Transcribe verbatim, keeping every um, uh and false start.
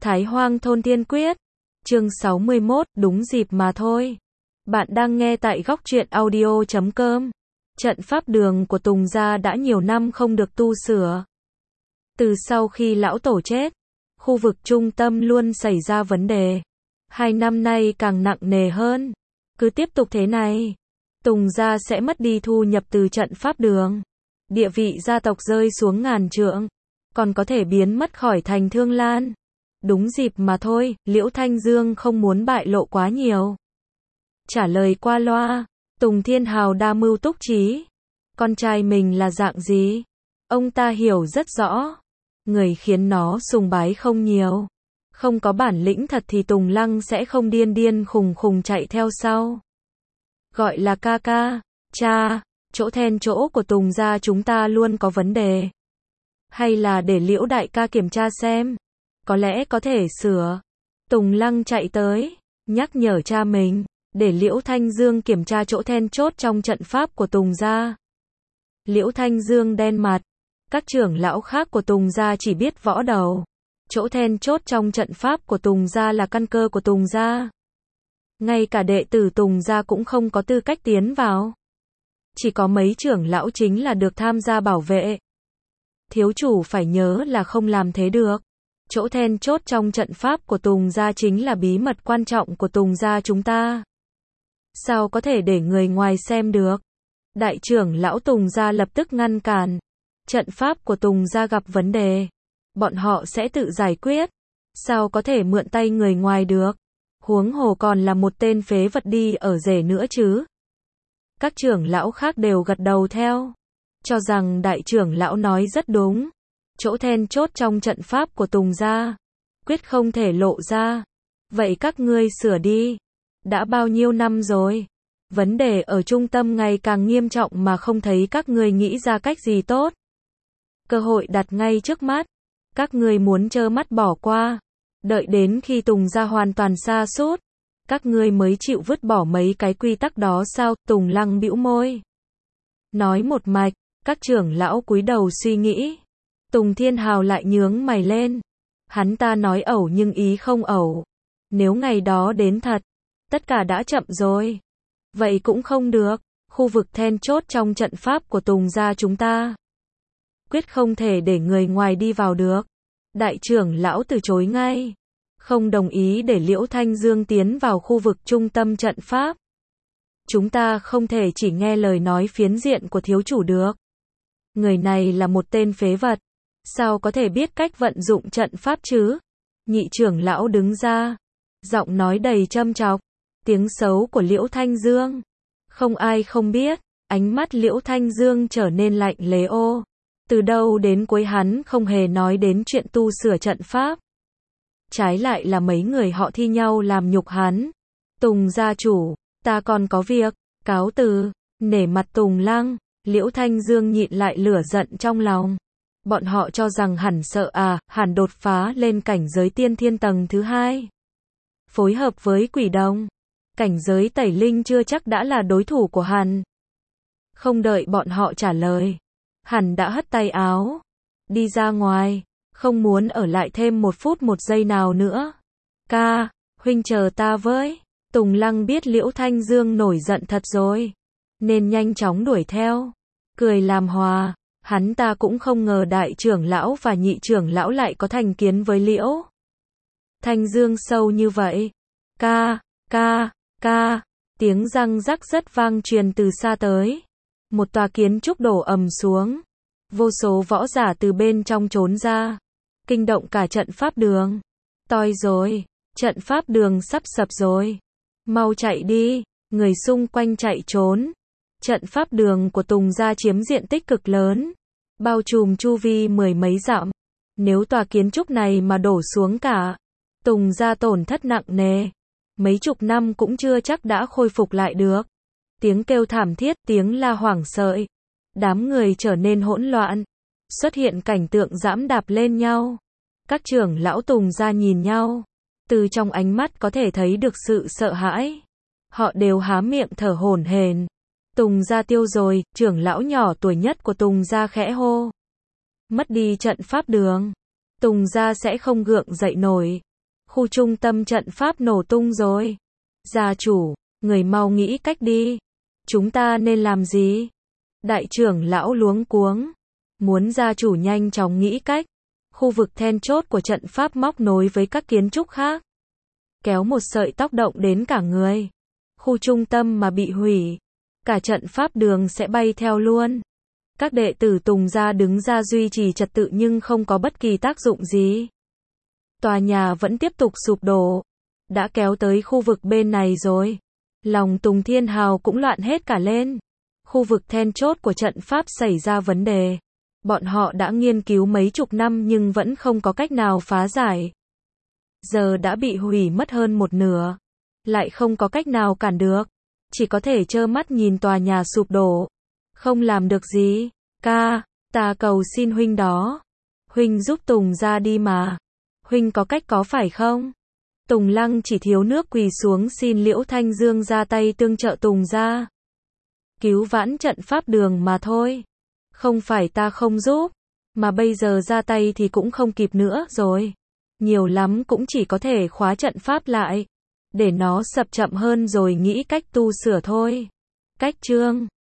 Thái Hoang thôn Tiên Quyết. Chương sáu mươi mốt, đúng dịp mà thôi. Bạn đang nghe tại góc truyện audio chấm com. Trận pháp đường của Tùng gia đã nhiều năm không được tu sửa. Từ sau khi lão tổ chết, khu vực trung tâm luôn xảy ra vấn đề. Hai năm nay càng nặng nề hơn. Cứ tiếp tục thế này, Tùng gia sẽ mất đi thu nhập từ trận pháp đường. Địa vị gia tộc rơi xuống ngàn trượng, còn có thể biến mất khỏi thành Thương Lan. Đúng dịp mà thôi, Liễu Thanh Dương không muốn bại lộ quá nhiều. Trả lời qua loa, Tùng Thiên Hào đa mưu túc trí. Con trai mình là dạng gì? Ông ta hiểu rất rõ. Người khiến nó sùng bái không nhiều. Không có bản lĩnh thật thì Tùng Lăng sẽ không điên điên khùng khùng chạy theo sau. Gọi là ca ca, cha, chỗ then chỗ của Tùng gia chúng ta luôn có vấn đề. Hay là để Liễu đại ca kiểm tra xem. Có lẽ có thể sửa. Tùng Lăng chạy tới, nhắc nhở cha mình, để Liễu Thanh Dương kiểm tra chỗ then chốt trong trận pháp của Tùng gia. Liễu Thanh Dương đen mặt. Các trưởng lão khác của Tùng gia chỉ biết võ đầu. Chỗ then chốt trong trận pháp của Tùng gia là căn cơ của Tùng gia. Ngay cả đệ tử Tùng gia cũng không có tư cách tiến vào. Chỉ có mấy trưởng lão chính là được tham gia bảo vệ. Thiếu chủ phải nhớ là không làm thế được. Chỗ then chốt trong trận pháp của Tùng gia chính là bí mật quan trọng của Tùng gia chúng ta. Sao có thể để người ngoài xem được? Đại trưởng lão Tùng gia lập tức ngăn cản. Trận pháp của Tùng gia gặp vấn đề. Bọn họ sẽ tự giải quyết. Sao có thể mượn tay người ngoài được? Huống hồ còn là một tên phế vật đi ở rể nữa chứ. Các trưởng lão khác đều gật đầu theo. Cho rằng đại trưởng lão nói rất đúng. Chỗ then chốt trong trận pháp của Tùng gia quyết không thể lộ ra. Vậy các ngươi sửa đi. Đã bao nhiêu năm rồi? Vấn đề ở trung tâm ngày càng nghiêm trọng mà không thấy các ngươi nghĩ ra cách gì tốt. Cơ hội đặt ngay trước mắt. Các ngươi muốn trơ mắt bỏ qua. Đợi đến khi Tùng gia hoàn toàn sa sút, các ngươi mới chịu vứt bỏ mấy cái quy tắc đó sao? Tùng Lăng bĩu môi. Nói một mạch, các trưởng lão cúi đầu suy nghĩ. Tùng Thiên Hào lại nhướng mày lên. Hắn ta nói ẩu nhưng ý không ẩu. Nếu ngày đó đến thật, tất cả đã chậm rồi. Vậy cũng không được. Khu vực then chốt trong trận pháp của Tùng gia chúng ta quyết không thể để người ngoài đi vào được. Đại trưởng lão từ chối ngay. Không đồng ý để Liễu Thanh Dương tiến vào khu vực trung tâm trận pháp. Chúng ta không thể chỉ nghe lời nói phiến diện của thiếu chủ được. Người này là một tên phế vật. Sao có thể biết cách vận dụng trận pháp chứ? Nhị trưởng lão đứng ra. Giọng nói đầy châm chọc. Tiếng xấu của Liễu Thanh Dương. Không ai không biết. Ánh mắt Liễu Thanh Dương trở nên lạnh lẽo. Ô. Từ đầu đến cuối hắn không hề nói đến chuyện tu sửa trận pháp. Trái lại là mấy người họ thi nhau làm nhục hắn. Tùng gia chủ, ta còn có việc, cáo từ. Nể mặt Tùng Lăng, Liễu Thanh Dương nhịn lại lửa giận trong lòng. Bọn họ cho rằng hẳn sợ à, hẳn đột phá lên cảnh giới tiên thiên tầng thứ hai. Phối hợp với quỷ đồng. Cảnh giới tẩy linh chưa chắc đã là đối thủ của hắn. Không đợi bọn họ trả lời. Hắn đã hất tay áo. Đi ra ngoài. Không muốn ở lại thêm một phút một giây nào nữa. Ca, huynh chờ ta với. Tùng Lăng biết Liễu Thanh Dương nổi giận thật rồi. Nên nhanh chóng đuổi theo. Cười làm hòa. Hắn ta cũng không ngờ đại trưởng lão và nhị trưởng lão lại có thành kiến với Liễu Thanh Dương sâu như vậy. Ca, ca, ca. Tiếng răng rắc rất vang truyền từ xa tới. Một tòa kiến trúc đổ ầm xuống. Vô số võ giả từ bên trong trốn ra. Kinh động cả trận pháp đường. Toi rồi. Trận pháp đường sắp sập rồi. Mau chạy đi. Người xung quanh chạy trốn. Trận pháp đường của Tùng gia chiếm diện tích cực lớn. Bao trùm chu vi mười mấy dặm. Nếu tòa kiến trúc này mà đổ xuống cả. Tùng gia tổn thất nặng nề. Mấy chục năm cũng chưa chắc đã khôi phục lại được. Tiếng kêu thảm thiết, tiếng la hoảng sợ. Đám người trở nên hỗn loạn. Xuất hiện cảnh tượng giẫm đạp lên nhau. Các trưởng lão Tùng gia nhìn nhau. Từ trong ánh mắt có thể thấy được sự sợ hãi. Họ đều há miệng thở hổn hển. Tùng gia tiêu rồi, trưởng lão nhỏ tuổi nhất của Tùng gia khẽ hô. Mất đi trận pháp đường. Tùng gia sẽ không gượng dậy nổi. Khu trung tâm trận pháp nổ tung rồi. Gia chủ, người mau nghĩ cách đi. Chúng ta nên làm gì? Đại trưởng lão luống cuống. Muốn gia chủ nhanh chóng nghĩ cách. Khu vực then chốt của trận pháp móc nối với các kiến trúc khác. Kéo một sợi tóc động đến cả người. Khu trung tâm mà bị hủy, cả trận pháp đường sẽ bay theo luôn. Các đệ tử Tùng gia đứng ra duy trì trật tự nhưng không có bất kỳ tác dụng gì. Tòa nhà vẫn tiếp tục sụp đổ. Đã kéo tới khu vực bên này rồi. Lòng Tùng Thiên Hào cũng loạn hết cả lên. Khu vực then chốt của trận pháp xảy ra vấn đề. Bọn họ đã nghiên cứu mấy chục năm nhưng vẫn không có cách nào phá giải. Giờ đã bị hủy mất hơn một nửa. Lại không có cách nào cản được. Chỉ có thể trơ mắt nhìn tòa nhà sụp đổ. Không làm được gì. Ca, ta cầu xin huynh đó. Huynh giúp Tùng ra đi mà. Huynh có cách có phải không? Tùng Lăng chỉ thiếu nước quỳ xuống xin Liễu Thanh Dương ra tay tương trợ Tùng ra. Cứu vãn trận pháp đường mà thôi. Không phải ta không giúp. Mà bây giờ ra tay thì cũng không kịp nữa rồi. Nhiều lắm cũng chỉ có thể khóa trận pháp lại. Để nó sập chậm hơn rồi nghĩ cách tu sửa thôi. Cách chương